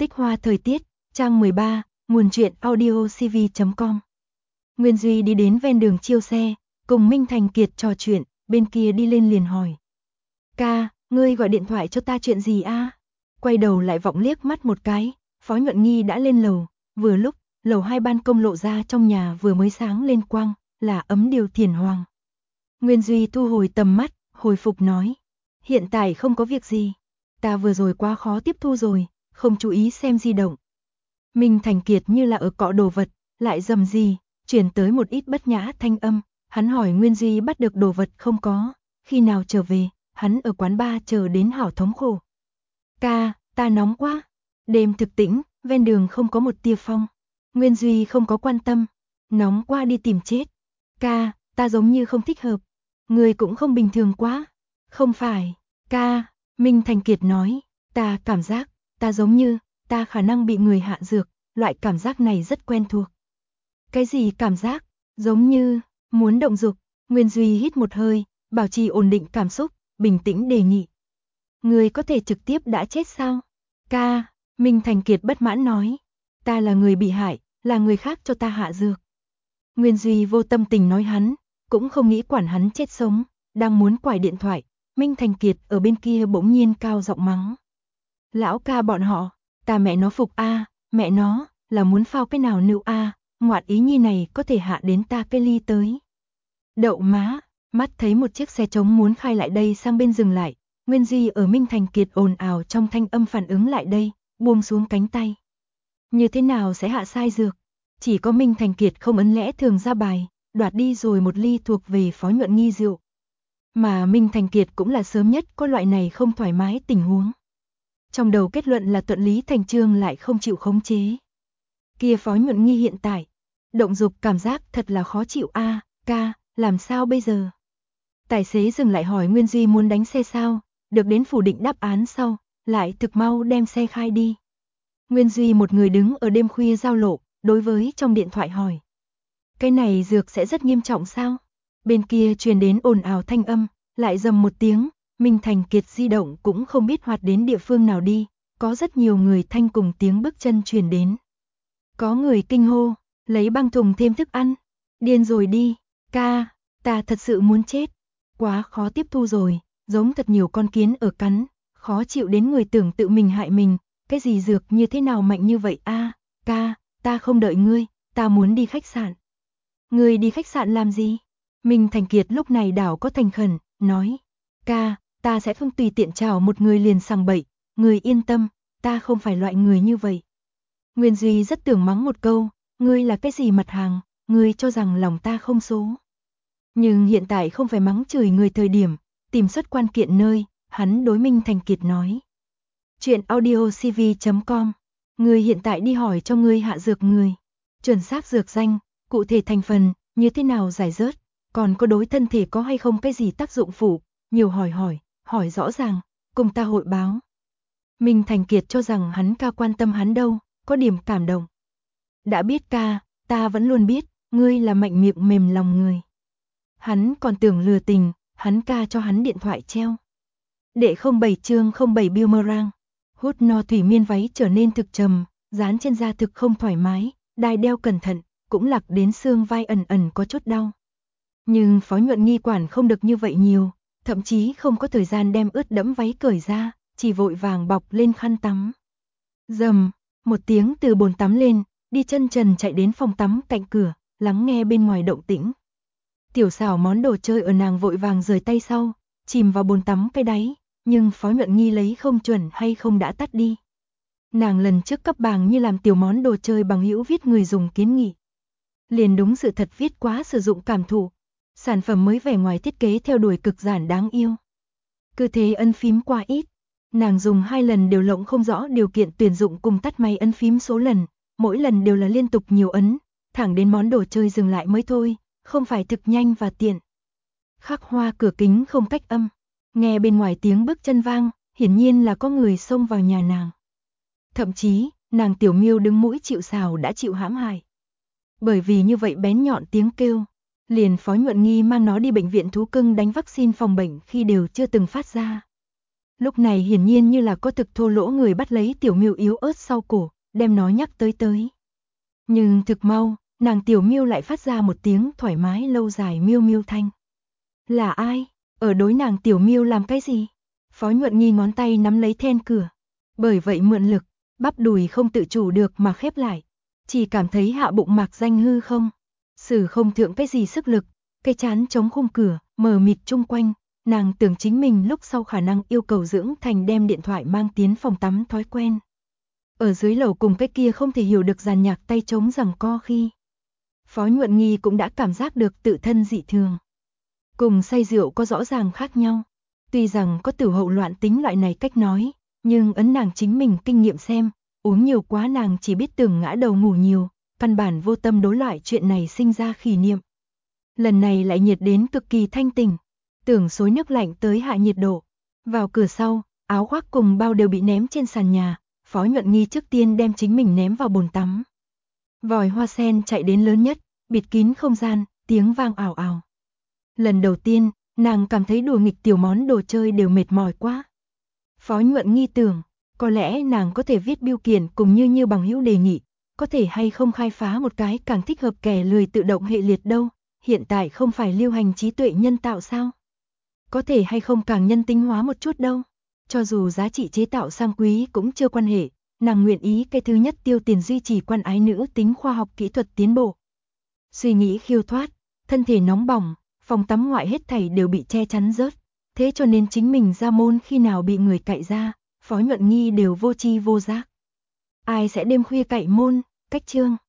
Tích hoa thời tiết, trang 13, nguồn truyện audiocv.com. Nguyên Duy đi đến ven đường chiêu xe, cùng Minh Thành Kiệt trò chuyện, bên kia đi lên liền hỏi. Ca, ngươi gọi điện thoại cho ta chuyện gì a? Quay đầu lại vọng liếc mắt một cái, Phó Nhuận Nghi đã lên lầu, vừa lúc, lầu 2 ban công lộ ra trong nhà vừa mới sáng lên quang, là ấm điều thiền hoàng. Nguyên Duy thu hồi tầm mắt, hồi phục nói. Hiện tại không có việc gì, ta vừa rồi quá khó tiếp thu rồi, không chú ý xem di động. Minh Thành Kiệt như là ở cọ đồ vật, lại rầm gì, chuyển tới một ít bất nhã thanh âm, hắn hỏi Nguyên Duy bắt được đồ vật không có, khi nào trở về, hắn ở quán bar chờ đến hảo thống khổ. Ca, ta nóng quá, đêm thực tĩnh, ven đường không có một tia phong. Nguyên Duy không có quan tâm, nóng quá đi tìm chết. Ca, ta giống như không thích hợp, người cũng không bình thường quá. Không phải, ca, Minh Thành Kiệt nói, ta cảm giác, ta giống như, ta khả năng bị người hạ dược, loại cảm giác này rất quen thuộc. Cái gì cảm giác, giống như, muốn động dục. Nguyên Duy hít một hơi, bảo trì ổn định cảm xúc, bình tĩnh đề nghị. Người có thể trực tiếp đã chết sao? Ca, Minh Thành Kiệt bất mãn nói, ta là người bị hại, là người khác cho ta hạ dược. Nguyên Duy vô tâm tình nói hắn, cũng không nghĩ quản hắn chết sống, đang muốn quải điện thoại, Minh Thành Kiệt ở bên kia bỗng nhiên cao giọng mắng. Lão ca bọn họ, ta mẹ nó phục a, mẹ nó, là muốn phao cái nào nựu a, ngoạn ý nhi này có thể hạ đến ta cái ly tới. Đậu má, mắt thấy một chiếc xe trống muốn khai lại đây sang bên dừng lại, Nguyên Duy ở Minh Thành Kiệt ồn ào trong thanh âm phản ứng lại đây, buông xuống cánh tay. Như thế nào sẽ hạ sai dược? Chỉ có Minh Thành Kiệt không ấn lẽ thường ra bài, đoạt đi rồi một ly thuộc về Phó Nhuận Nghi rượu. Mà Minh Thành Kiệt cũng là sớm nhất có loại này không thoải mái tình huống. Trong đầu kết luận là thuận lý thành chương lại không chịu khống chế. Kia Phó Nhuận Nghi hiện tại, động dục cảm giác thật là khó chịu a, ca, làm sao bây giờ? Tài xế dừng lại hỏi Nguyên Duy muốn đánh xe sao, được đến phủ định đáp án sau, lại thực mau đem xe khai đi. Nguyên Duy một người đứng ở đêm khuya giao lộ, đối với trong điện thoại hỏi. Cái này dược sẽ rất nghiêm trọng sao? Bên kia truyền đến ồn ào thanh âm, lại rầm một tiếng, Minh Thành Kiệt di động cũng không biết hoạt đến địa phương nào đi, có rất nhiều người thanh cùng tiếng bước chân truyền đến. Có người kinh hô, lấy băng thùng thêm thức ăn, điên rồi đi, ca, ta thật sự muốn chết, quá khó tiếp thu rồi, giống thật nhiều con kiến ở cắn, khó chịu đến người tưởng tự mình hại mình, cái gì dược như thế nào mạnh như vậy a, ca, ta không đợi ngươi, ta muốn đi khách sạn. Ngươi đi khách sạn làm gì? Minh Thành Kiệt lúc này đảo có thành khẩn, nói, ca, ta sẽ không tùy tiện chào một người liền sằng bậy, người yên tâm, ta không phải loại người như vậy. Nguyên Duy rất tưởng mắng một câu, ngươi là cái gì mặt hàng, ngươi cho rằng lòng ta không số. Nhưng hiện tại không phải mắng chửi người thời điểm, tìm xuất quan kiện nơi, hắn đối Minh Thành Kiệt nói. Chuyện audiocv.com, ngươi hiện tại đi hỏi cho ngươi hạ dược người, chuẩn xác dược danh, cụ thể thành phần, như thế nào giải rớt, còn có đối thân thể có hay không cái gì tác dụng phụ, nhiều hỏi rõ ràng, cùng ta hội báo. Minh Thành Kiệt cho rằng hắn ca quan tâm hắn đâu, có điểm cảm động. Đã biết ca, ta vẫn luôn biết, ngươi là mạnh miệng mềm lòng người. Hắn còn tưởng lừa tình, hắn ca cho hắn điện thoại treo. Đệ 07 chương 07 boomerang, hút no thủy miên váy trở nên thực trầm, dán trên da thực không thoải mái, đai đeo cẩn thận, cũng lạc đến xương vai ẩn ẩn có chút đau. Nhưng Phó Nhuận Nghi quản không được như vậy nhiều, thậm chí không có thời gian đem ướt đẫm váy cởi ra, chỉ vội vàng bọc lên khăn tắm. Rầm, một tiếng từ bồn tắm lên, đi chân trần chạy đến phòng tắm cạnh cửa, lắng nghe bên ngoài động tĩnh. Tiểu xảo món đồ chơi ở nàng vội vàng rời tay sau, chìm vào bồn tắm cái đáy, nhưng Phó Nhuận Nghi lấy không chuẩn hay không đã tắt đi. Nàng lần trước cấp bàng như làm tiểu món đồ chơi bằng hữu viết người dùng kiến nghị. Liền đúng sự thật viết quá sử dụng cảm thụ, sản phẩm mới vẻ ngoài thiết kế theo đuổi cực giản đáng yêu. Cứ thế ấn phím qua ít, nàng dùng 2 lần đều lộng không rõ điều kiện tuyển dụng cùng tắt máy ấn phím số lần, mỗi lần đều là liên tục nhiều ấn, thẳng đến món đồ chơi dừng lại mới thôi, không phải thực nhanh và tiện. Khắc hoa cửa kính không cách âm, nghe bên ngoài tiếng bước chân vang, hiển nhiên là có người xông vào nhà nàng. Thậm chí, nàng tiểu miêu đứng mũi chịu sào đã chịu hãm hại. Bởi vì như vậy bén nhọn tiếng kêu, liền Phó Nhuận Nghi mang nó đi bệnh viện thú cưng đánh vaccine phòng bệnh khi đều chưa từng phát ra. Lúc này hiển nhiên như là có thực thô lỗ người bắt lấy Tiểu Miêu yếu ớt sau cổ, đem nó nhắc tới. Nhưng thực mau, nàng Tiểu Miêu lại phát ra một tiếng thoải mái lâu dài miêu miêu thanh. Là ai? Ở đối nàng Tiểu Miêu làm cái gì? Phó Nhuận Nghi ngón tay nắm lấy then cửa. Bởi vậy mượn lực, bắp đùi không tự chủ được mà khép lại. Chỉ cảm thấy hạ bụng mạc danh hư không. Sử không thượng cái gì sức lực, cái chán chống khung cửa, mờ mịt chung quanh. Nàng tưởng chính mình lúc sau khả năng yêu cầu dưỡng thành đem điện thoại mang tiến phòng tắm thói quen. Ở dưới lầu cùng cái kia không thể hiểu được dàn nhạc tay trống rằng co khi. Phó Nhuận Nghi cũng đã cảm giác được tự thân dị thường. Cùng say rượu có rõ ràng khác nhau. Tuy rằng có tử hậu loạn tính loại này cách nói, nhưng ấn nàng chính mình kinh nghiệm xem, uống nhiều quá nàng chỉ biết tưởng ngã đầu ngủ nhiều, căn bản vô tâm đối loại chuyện này sinh ra khỉ niệm. Lần này lại nhiệt đến cực kỳ thanh tỉnh, tưởng xối nước lạnh tới hạ nhiệt độ. Vào cửa sau, áo khoác cùng bao đều bị ném trên sàn nhà, Phó Nhuận Nghi trước tiên đem chính mình ném vào bồn tắm. Vòi hoa sen chạy đến lớn nhất, bịt kín không gian, tiếng vang ảo ảo. Lần đầu tiên, nàng cảm thấy đùa nghịch tiểu món đồ chơi đều mệt mỏi quá. Phó Nhuận Nghi tưởng, có lẽ nàng có thể viết biêu kiện cùng như bằng hữu đề nghị, có thể hay không khai phá một cái càng thích hợp kẻ lười tự động hệ liệt đâu, hiện tại không phải lưu hành trí tuệ nhân tạo sao? Có thể hay không càng nhân tính hóa một chút đâu, cho dù giá trị chế tạo sang quý cũng chưa quan hệ, nàng nguyện ý cái thứ nhất tiêu tiền duy trì quan ái nữ tính khoa học kỹ thuật tiến bộ. Suy nghĩ khiêu thoát, thân thể nóng bỏng, phòng tắm ngoại hết thảy đều bị che chắn rớt, thế cho nên chính mình ra môn khi nào bị người cậy ra, Phó Nhuận Nghi đều vô tri vô giác. Ai sẽ đêm khuya cậy môn, cách chương.